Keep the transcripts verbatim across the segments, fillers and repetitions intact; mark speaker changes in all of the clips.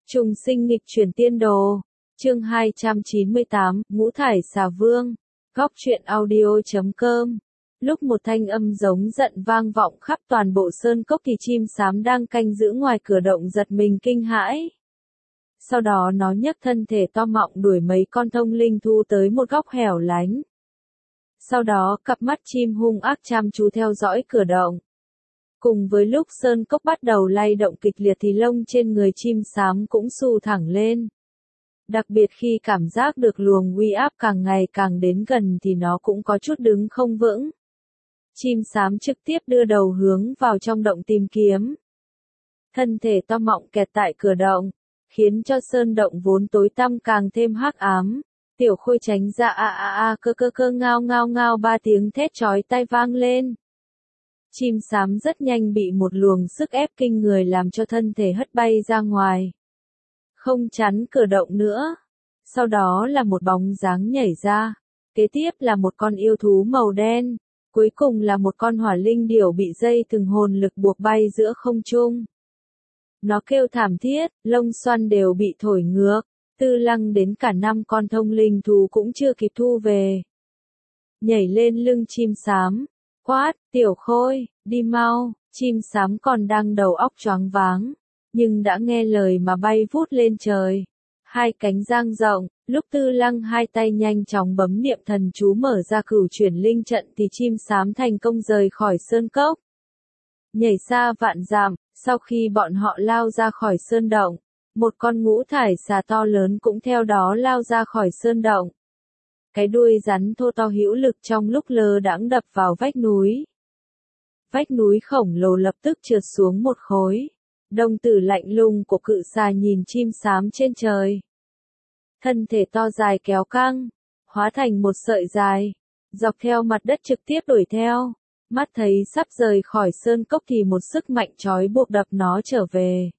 Speaker 1: Trùng sinh nghịch chuyển tiên đồ. Chương hai trăm chín mươi tám, Ngũ thải xà vương. Góc truyện audio chấm com. Lúc một thanh âm giống giận vang vọng khắp toàn bộ sơn cốc thì chim sám đang canh giữ ngoài cửa động giật mình kinh hãi. Sau đó nó nhấc thân thể to mọng đuổi mấy con thông linh thú tới một góc hẻo lánh. Sau đó cặp mắt chim hung ác chăm chú theo dõi cửa động. Cùng với lúc sơn cốc bắt đầu lay động kịch liệt thì lông trên người chim sám cũng xù thẳng lên. Đặc biệt khi cảm giác được luồng uy áp càng ngày càng đến gần thì nó cũng có chút đứng không vững. Chim sám trực tiếp đưa đầu hướng vào trong động tìm kiếm. Thân thể to mọng kẹt tại cửa động, khiến cho sơn động vốn tối tăm càng thêm hắc ám. Tiểu Khôi tránh ra a a a cơ cơ cơ ngao ngao ngao ba tiếng thét chói tai vang lên. Chim sám rất nhanh bị một luồng sức ép kinh người làm cho thân thể hất bay ra ngoài. Không chắn cửa động nữa. Sau đó là một bóng dáng nhảy ra. Kế tiếp là một con yêu thú màu đen. Cuối cùng là một con hỏa linh điểu bị dây thừng hồn lực buộc bay giữa không trung. Nó kêu thảm thiết, lông xoăn đều bị thổi ngược. Tư Lăng đến cả năm con thông linh thú cũng chưa kịp thu về. Nhảy lên lưng chim sám. Quát, Tiểu Khôi, đi mau, chim sám còn đang đầu óc choáng váng, nhưng đã nghe lời mà bay vút lên trời. Hai cánh dang rộng, lúc Tư Lăng hai tay nhanh chóng bấm niệm thần chú mở ra cửu chuyển linh trận thì chim sám thành công rời khỏi sơn cốc. Nhảy xa vạn dặm, sau khi bọn họ lao ra khỏi sơn động, một con ngũ thải xà to lớn cũng theo đó lao ra khỏi sơn động. Cái đuôi rắn thô to hữu lực trong lúc lơ đãng đập vào vách núi. Vách núi khổng lồ lập tức trượt xuống một khối. Đồng tử lạnh lùng của cự xà nhìn chim sám trên trời. Thân thể to dài kéo căng, hóa thành một sợi dài, dọc theo mặt đất trực tiếp đuổi theo. Mắt thấy sắp rời khỏi sơn cốc thì một sức mạnh trói buộc đập nó trở về.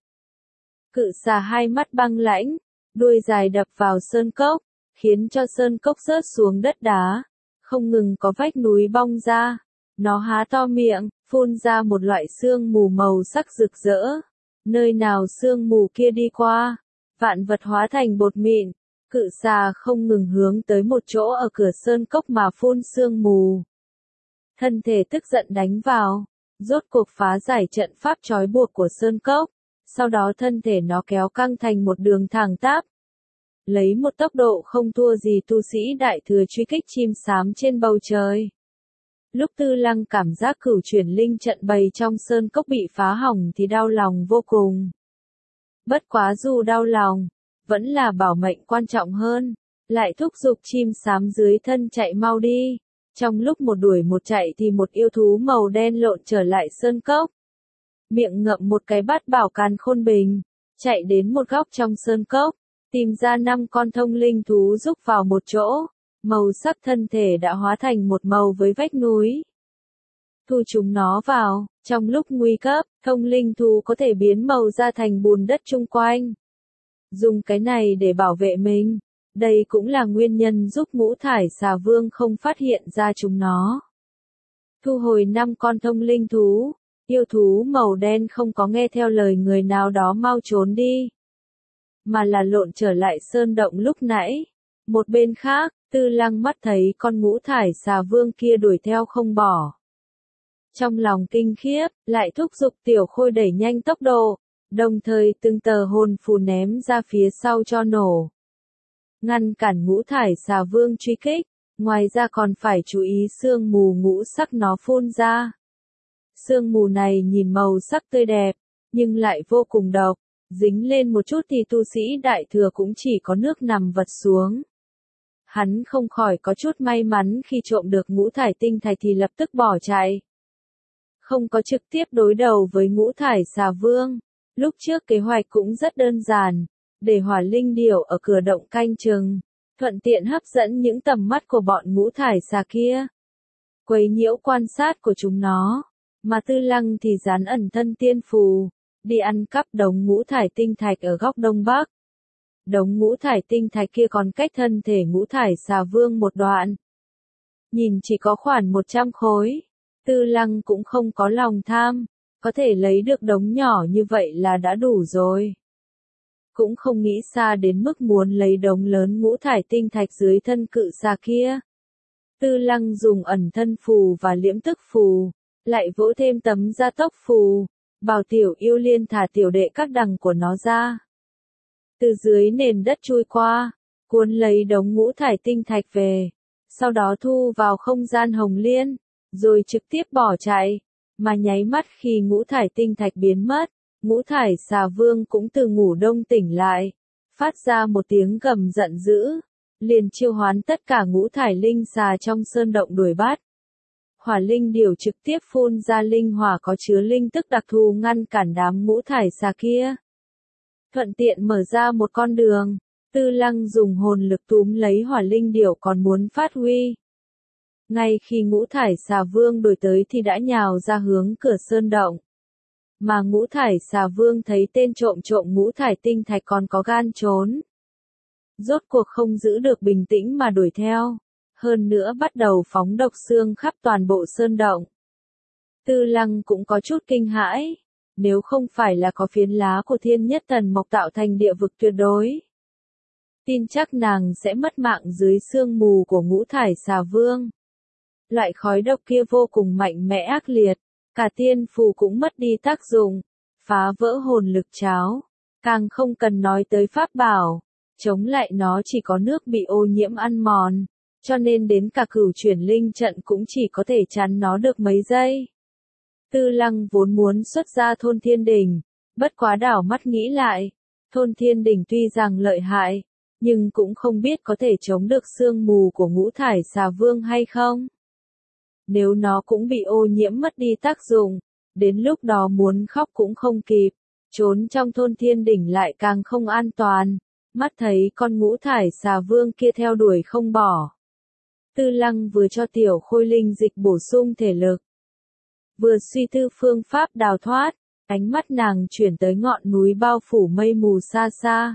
Speaker 1: Cự xà hai mắt băng lãnh, đuôi dài đập vào sơn cốc, khiến cho sơn cốc rớt xuống đất đá, không ngừng có vách núi bong ra. Nó há to miệng, phun ra một loại sương mù màu sắc rực rỡ. Nơi nào sương mù kia đi qua, vạn vật hóa thành bột mịn. Cự xà không ngừng hướng tới một chỗ ở cửa sơn cốc mà phun sương mù. Thân thể tức giận đánh vào, rốt cuộc phá giải trận pháp trói buộc của sơn cốc. Sau đó thân thể nó kéo căng thành một đường thẳng tắp. Lấy một tốc độ không thua gì tu sĩ đại thừa truy kích chim sám trên bầu trời. Lúc Tư Lăng cảm giác cửu chuyển linh trận bày trong sơn cốc bị phá hỏng thì đau lòng vô cùng. Bất quá dù đau lòng, vẫn là bảo mệnh quan trọng hơn, lại thúc giục chim sám dưới thân chạy mau đi. Trong lúc một đuổi một chạy thì một yêu thú màu đen lộn trở lại sơn cốc. Miệng ngậm một cái bát bảo càn khôn bình, chạy đến một góc trong sơn cốc. Tìm ra năm con thông linh thú rúc vào một chỗ, màu sắc thân thể đã hóa thành một màu với vách núi. Thu chúng nó vào, trong lúc nguy cấp, thông linh thú có thể biến màu ra thành bùn đất chung quanh. Dùng cái này để bảo vệ mình, đây cũng là nguyên nhân giúp ngũ thải xà vương không phát hiện ra chúng nó. Thu hồi năm con thông linh thú, yêu thú màu đen không có nghe theo lời người nào đó mau trốn đi, mà là lộn trở lại sơn động lúc nãy. Một bên khác, Tư Lăng mắt thấy con ngũ thải xà vương kia đuổi theo không bỏ. Trong lòng kinh khiếp, lại thúc giục Tiểu Khôi đẩy nhanh tốc độ, đồng thời từng tờ hồn phù ném ra phía sau cho nổ. Ngăn cản ngũ thải xà vương truy kích, ngoài ra còn phải chú ý sương mù ngũ sắc nó phun ra. Sương mù này nhìn màu sắc tươi đẹp, nhưng lại vô cùng độc. Dính lên một chút thì tu sĩ đại thừa cũng chỉ có nước nằm vật xuống. Hắn không khỏi có chút may mắn khi trộm được ngũ thải tinh thạch thì lập tức bỏ chạy. Không có trực tiếp đối đầu với ngũ thải xà vương. Lúc trước kế hoạch cũng rất đơn giản, để hỏa linh điểu ở cửa động canh chừng, thuận tiện hấp dẫn những tầm mắt của bọn ngũ thải xà kia. Quấy nhiễu quan sát của chúng nó, mà Tư Lăng thì dán ẩn thân tiên phù. Đi ăn cắp đống ngũ thải tinh thạch ở góc đông bắc. Đống ngũ thải tinh thạch kia còn cách thân thể ngũ thải xà vương một đoạn. Nhìn chỉ có khoảng một trăm khối. Tư Lăng cũng không có lòng tham, có thể lấy được đống nhỏ như vậy là đã đủ rồi. cũng không nghĩ xa đến mức muốn lấy đống lớn ngũ thải tinh thạch dưới thân cự xà kia. Tư Lăng dùng ẩn thân phù và liễm tức phù, lại vỗ thêm tấm gia tốc phù, bảo tiểu yêu liên thả tiểu đệ các đằng của nó ra. Từ dưới nền đất chui qua, cuốn lấy đống ngũ thải tinh thạch về, sau đó thu vào không gian hồng liên, rồi trực tiếp bỏ chạy, mà nháy mắt khi ngũ thải tinh thạch biến mất, ngũ thải xà vương cũng từ ngủ đông tỉnh lại, phát ra một tiếng gầm giận dữ, liền chiêu hoán tất cả ngũ thải linh xà trong sơn động đuổi bắt. Hỏa linh điểu trực tiếp phun ra linh hỏa có chứa linh tức đặc thù ngăn cản đám ngũ thải xà kia. Thuận tiện mở ra một con đường, Tư Lăng dùng hồn lực túm lấy hỏa linh điểu còn muốn phát huy. Ngay khi ngũ thải xà vương đuổi tới thì đã nhào ra hướng cửa sơn động. Mà ngũ thải xà vương thấy tên trộm trộm ngũ thải tinh thạch còn có gan trốn. Rốt cuộc không giữ được bình tĩnh mà đuổi theo, hơn nữa bắt đầu phóng độc xương khắp toàn bộ sơn động. Tư Lăng cũng có chút kinh hãi, nếu không phải là có phiến lá của thiên nhất thần mộc tạo thành địa vực tuyệt đối. Tin chắc nàng sẽ mất mạng dưới sương mù của ngũ thải xà vương. Loại khói độc kia vô cùng mạnh mẽ ác liệt, cả tiên phù cũng mất đi tác dụng, phá vỡ hồn lực cháo, càng không cần nói tới pháp bảo, chống lại nó chỉ có nước bị ô nhiễm ăn mòn, cho nên đến cả cửu chuyển linh trận cũng chỉ có thể chắn nó được mấy giây. Tư Lăng vốn muốn xuất ra thôn thiên đỉnh, bất quá đảo mắt nghĩ lại, thôn thiên đỉnh tuy rằng lợi hại, nhưng cũng không biết có thể chống được sương mù của ngũ thải xà vương hay không. Nếu nó cũng bị ô nhiễm mất đi tác dụng, đến lúc đó muốn khóc cũng không kịp, trốn trong thôn thiên đỉnh lại càng không an toàn, mắt thấy con ngũ thải xà vương kia theo đuổi không bỏ. Tư Lăng vừa cho tiểu khôi linh dịch bổ sung thể lực, vừa suy tư phương pháp đào thoát, ánh mắt nàng chuyển tới ngọn núi bao phủ mây mù xa xa.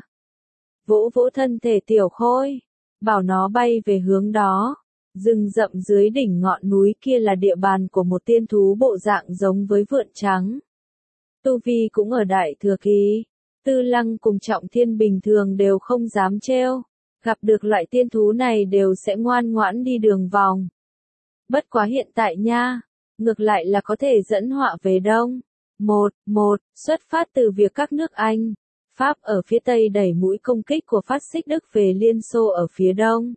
Speaker 1: Vỗ vỗ thân thể tiểu khôi, bảo nó bay về hướng đó. Rừng rậm dưới đỉnh ngọn núi kia là địa bàn của một tiên thú bộ dạng giống với vượn trắng. Tu vi cũng ở đại thừa kỳ, Tư Lăng cùng Trọng Thiên bình thường đều không dám trêu, gặp được loại tiên thú này đều sẽ ngoan ngoãn đi đường vòng. Bất quá hiện tại nha, ngược lại là có thể dẫn họa về đông. Một, một, xuất phát từ việc các nước Anh, Pháp ở phía Tây đẩy mũi công kích của phát xít Đức về Liên Xô ở phía Đông.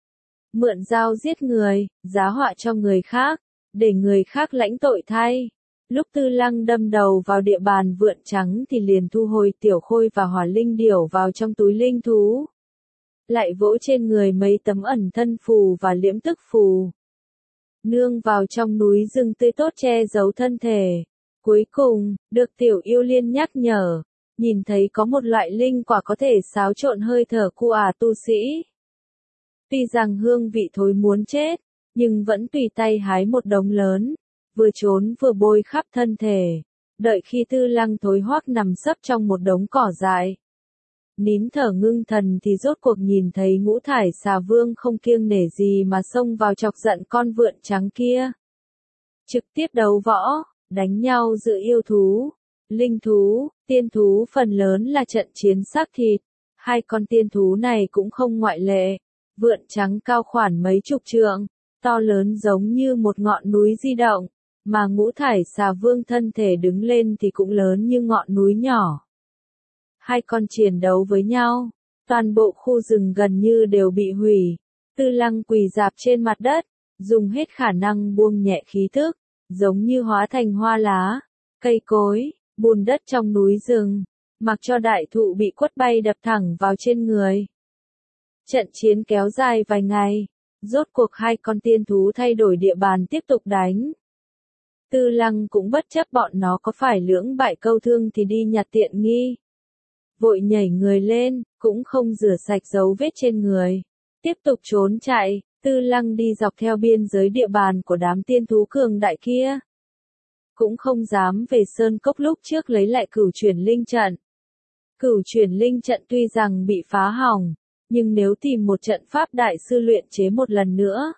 Speaker 1: Mượn dao giết người, giá họa cho người khác, để người khác lãnh tội thay. Lúc Tư Lăng đâm đầu vào địa bàn vượn trắng thì liền thu hồi tiểu khôi và hỏa linh điểu vào trong túi linh thú. Lại vỗ trên người mấy tấm ẩn thân phù và liễm tức phù. Nương vào trong núi rừng tươi tốt che giấu thân thể. Cuối cùng, được tiểu yêu liên nhắc nhở, nhìn thấy có một loại linh quả có thể xáo trộn hơi thở cu ả tu sĩ. Tuy rằng hương vị thối muốn chết, nhưng vẫn tùy tay hái một đống lớn, vừa trốn vừa bôi khắp thân thể, đợi khi Tư Lăng thối hoác nằm sấp trong một đống cỏ dại. Nín thở ngưng thần thì rốt cuộc nhìn thấy ngũ thải xà vương không kiêng nể gì mà xông vào chọc giận con vượn trắng kia. Trực tiếp đấu võ, đánh nhau giữa yêu thú, linh thú, tiên thú phần lớn là trận chiến xác thịt, hai con tiên thú này cũng không ngoại lệ. Vượn trắng cao khoảng mấy chục trượng, to lớn giống như một ngọn núi di động, mà ngũ thải xà vương thân thể đứng lên thì cũng lớn như ngọn núi nhỏ. Hai con chiến đấu với nhau, toàn bộ khu rừng gần như đều bị hủy. Tư Lăng quỳ rạp trên mặt đất, dùng hết khả năng buông nhẹ khí thức, giống như hóa thành hoa lá, cây cối, bùn đất trong núi rừng, mặc cho đại thụ bị quất bay đập thẳng vào trên người. Trận chiến kéo dài vài ngày, rốt cuộc hai con tiên thú thay đổi địa bàn tiếp tục đánh. Tư Lăng cũng bất chấp bọn nó có phải lưỡng bại câu thương thì đi nhặt tiện nghi. Vội nhảy người lên, cũng không rửa sạch dấu vết trên người. Tiếp tục trốn chạy, Tư Lăng đi dọc theo biên giới địa bàn của đám tiên thú cường đại kia. Cũng không dám về sơn cốc lúc trước lấy lại cửu chuyển linh trận. Cửu chuyển linh trận tuy rằng bị phá hỏng, nhưng nếu tìm một trận pháp đại sư luyện chế một lần nữa,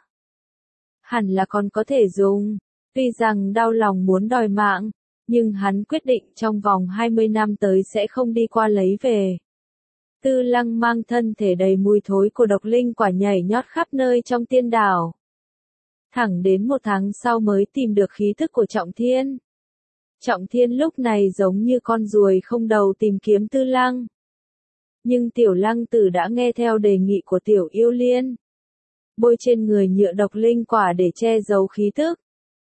Speaker 1: hẳn là còn có thể dùng. Tuy rằng đau lòng muốn đòi mạng, nhưng hắn quyết định trong vòng hai mươi năm tới sẽ không đi qua lấy về. Tư Lăng mang thân thể đầy mùi thối của độc linh quả nhảy nhót khắp nơi trong tiên đảo. Thẳng đến một tháng sau mới tìm được khí thức của Trọng Thiên. Trọng Thiên lúc này giống như con ruồi không đầu tìm kiếm Tư Lăng. Nhưng Tiểu Lăng Tử đã nghe theo đề nghị của Tiểu Yêu Liên. Bôi trên người nhựa độc linh quả để che giấu khí thức.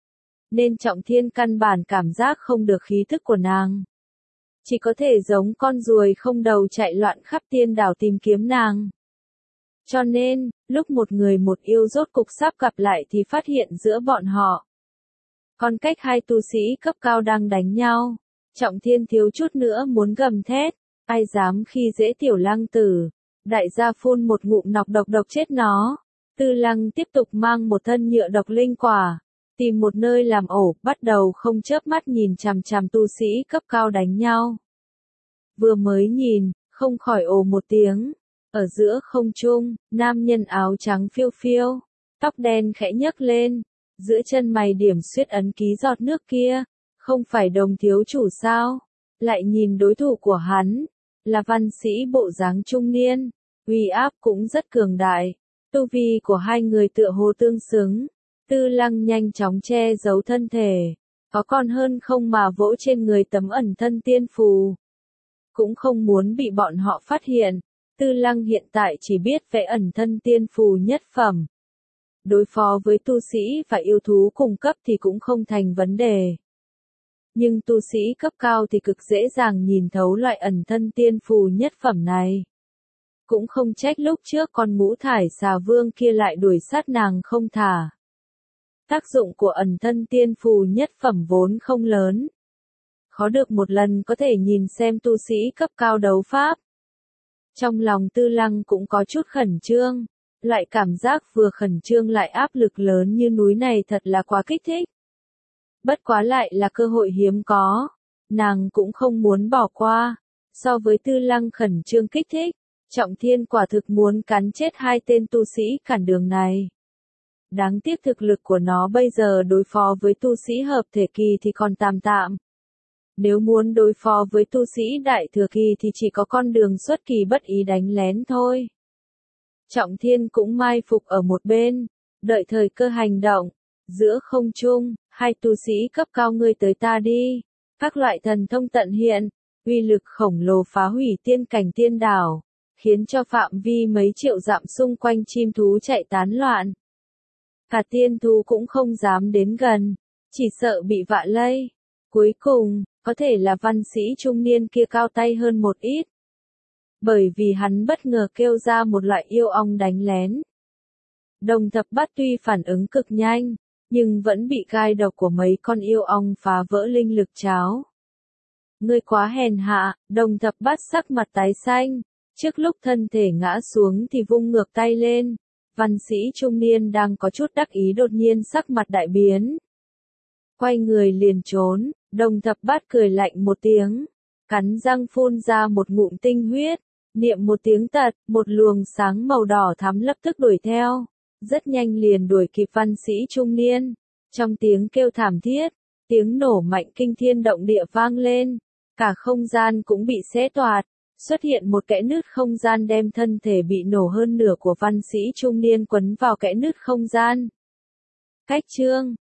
Speaker 1: Nên Trọng Thiên căn bản cảm giác không được khí thức của nàng. Chỉ có thể giống con ruồi không đầu chạy loạn khắp tiên đảo tìm kiếm nàng. Cho nên, lúc một người một yêu rốt cục sắp gặp lại thì phát hiện giữa bọn họ. Còn cách hai tu sĩ cấp cao đang đánh nhau. Trọng Thiên thiếu chút nữa muốn gầm thét. Ai dám khi dễ Tiểu Lăng Tử. Đại gia phun một ngụm nọc độc độc chết nó. Tư Lăng tiếp tục mang một thân nhựa độc linh quả. Tìm một nơi làm ổ, bắt đầu không chớp mắt nhìn chằm chằm tu sĩ cấp cao đánh nhau. Vừa mới nhìn, không khỏi ồ một tiếng. Ở giữa không trung, nam nhân áo trắng phiêu phiêu, tóc đen khẽ nhấc lên, giữa chân mày điểm xuyết ấn ký giọt nước kia, không phải Đồng thiếu chủ sao? Lại nhìn đối thủ của hắn, là văn sĩ bộ dáng trung niên, uy áp cũng rất cường đại, tu vi của hai người tựa hồ tương xứng. Tư Lăng nhanh chóng che giấu thân thể, có còn hơn không mà vỗ trên người tấm ẩn thân tiên phù. Cũng không muốn bị bọn họ phát hiện, Tư Lăng hiện tại chỉ biết vẽ ẩn thân tiên phù nhất phẩm. Đối phó với tu sĩ và yêu thú cùng cấp thì cũng không thành vấn đề. Nhưng tu sĩ cấp cao thì cực dễ dàng nhìn thấu loại ẩn thân tiên phù nhất phẩm này. Cũng không trách lúc trước con ngũ thải xà vương kia lại đuổi sát nàng không thả. Tác dụng của ẩn thân tiên phù nhất phẩm vốn không lớn. Khó được một lần có thể nhìn xem tu sĩ cấp cao đấu pháp. Trong lòng Tư Lăng cũng có chút khẩn trương. Loại cảm giác vừa khẩn trương lại áp lực lớn như núi này thật là quá kích thích. Bất quá lại là cơ hội hiếm có. Nàng cũng không muốn bỏ qua. So với Tư Lăng khẩn trương kích thích, Trọng Thiên quả thực muốn cắn chết hai tên tu sĩ cản đường này. Đáng tiếc thực lực của nó bây giờ đối phó với tu sĩ hợp thể kỳ thì còn tạm tạm. Nếu muốn đối phó với tu sĩ đại thừa kỳ thì chỉ có con đường xuất kỳ bất ý đánh lén thôi. Trọng Thiên cũng mai phục ở một bên, đợi thời cơ hành động. Giữa không trung, hai tu sĩ cấp cao ngươi tới ta đi. Các loại thần thông tận hiện, uy lực khổng lồ phá hủy tiên cảnh tiên đảo, khiến cho phạm vi mấy triệu dặm xung quanh chim thú chạy tán loạn. Cả tiên thú cũng không dám đến gần, chỉ sợ bị vạ lây. Cuối cùng, có thể là văn sĩ trung niên kia cao tay hơn một ít. Bởi vì hắn bất ngờ kêu ra một loại yêu ong đánh lén. Đồng Thập Bát tuy phản ứng cực nhanh, nhưng vẫn bị gai độc của mấy con yêu ong phá vỡ linh lực cháo. Ngươi quá hèn hạ, Đồng Thập Bát sắc mặt tái xanh, trước lúc thân thể ngã xuống thì vung ngược tay lên. Văn sĩ trung niên đang có chút đắc ý đột nhiên sắc mặt đại biến. Quay người liền trốn, Đồng Thập Bát cười lạnh một tiếng, cắn răng phun ra một ngụm tinh huyết, niệm một tiếng tật, một luồng sáng màu đỏ thắm lập tức đuổi theo, rất nhanh liền đuổi kịp văn sĩ trung niên. Trong tiếng kêu thảm thiết, tiếng nổ mạnh kinh thiên động địa vang lên, cả không gian cũng bị xé toạc. Xuất hiện một kẽ nứt không gian đem thân thể bị nổ hơn nửa của văn sĩ trung niên quấn vào kẽ nứt không gian. Cách chương